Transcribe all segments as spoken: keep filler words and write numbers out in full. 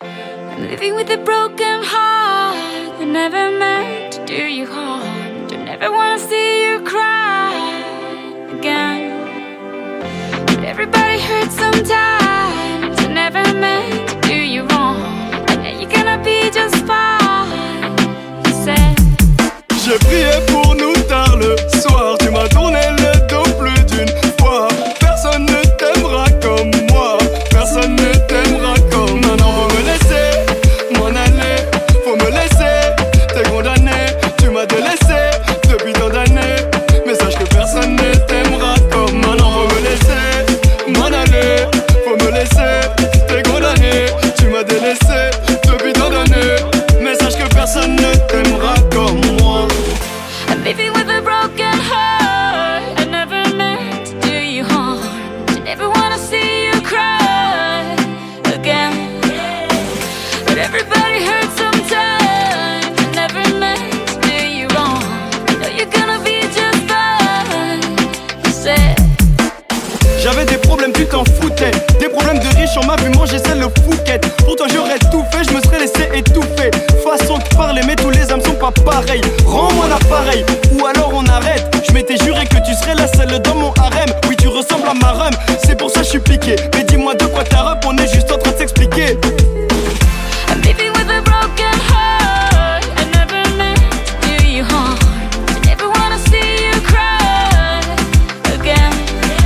I'm living with a broken heart. I never meant to do you harm. Don't ever wanna see you cry again. But everybody hurts sometimes. I never meant to do you wrong. I know you're gonna be just fine. You said. J'ai prié pour nous tard le soir. Tu m'as tourné le dos plus d'une fois. Personne ne t'aimera comme moi. Personne ne t'aimera comme moi. Maintenant faut me laisser m'en aller. Faut me laisser, t'es condamné. Tu m'as délaissé depuis tant d'années. Mais sache que personne ne t'aimera comme moi. Maintenant faut me laisser m'en aller. Faut me laisser, t'es condamné. Tu m'as délaissé depuis tant d'années. Mais sache que personne ne t'aimera comme moi. I'm living with a broken heart. I never meant to do you harm. I never wanna see you cry again. But everybody hurts sometimes. I never meant to do you wrong. I know you're gonna be just fine. You said. J'avais des problèmes, tu t'en foutais. Des problèmes de riches, on m'a vu manger celle le Fouquet. Pour toi j'aurais tout fait, je me serais laissé étouffer. Façon de parler, mais tous les hommes sont pas pareils. Rends-moi l'appareil, ou alors on arrête. Je m'étais juré que tu serais la seule dans mon harem. Oui, tu ressembles à ma rhum, c'est pour ça que je suis piqué. Mais dis-moi de quoi t'as rep, on est juste en train de s'expliquer. I'm living with a broken heart. I never meant to do you harm. I never wanna see you cry again.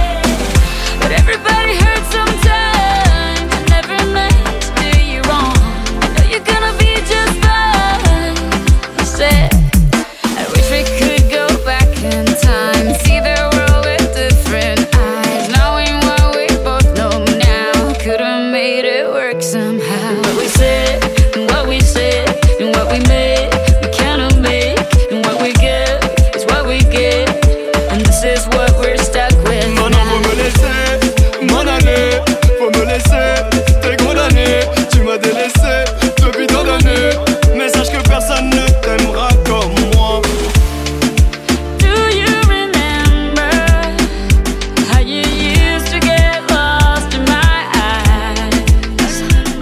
But everybody hurts sometimes. I never meant to do you wrong. I know you're gonna be just fine. You said, I wish we could go back in time, see the world with different eyes, knowing what we both know now. Could've made it work somehow. What we said, and what we said, and what we made, we cannot make. And what we get is what we get. And this is what we're stuck with Maintenant faut me laisser m'en aller. Faut me laisser, t'es condamné. Tu m'as délaissé depuis tant d'années. Mais sache que personne ne t'aimera comme moi. Do you remember how you used to get lost in my eyes?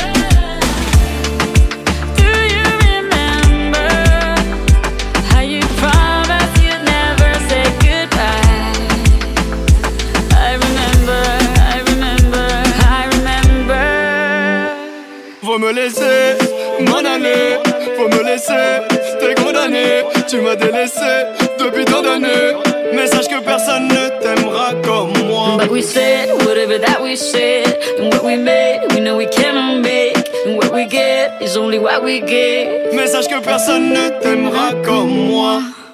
Do you remember how you promised you'd never say goodbye? I remember, I remember, I remember. Faut me laisser m'en aller. Faut me laisser, t'es condamné. Tu m'as délaissé depuis tant d'années. Mais sache que personne ne t'aimera comme moi. But we said whatever that we said, and what we made, we know we cannot make. And what we get is only what we get. Mais sache que personne ne t'aimera comme moi.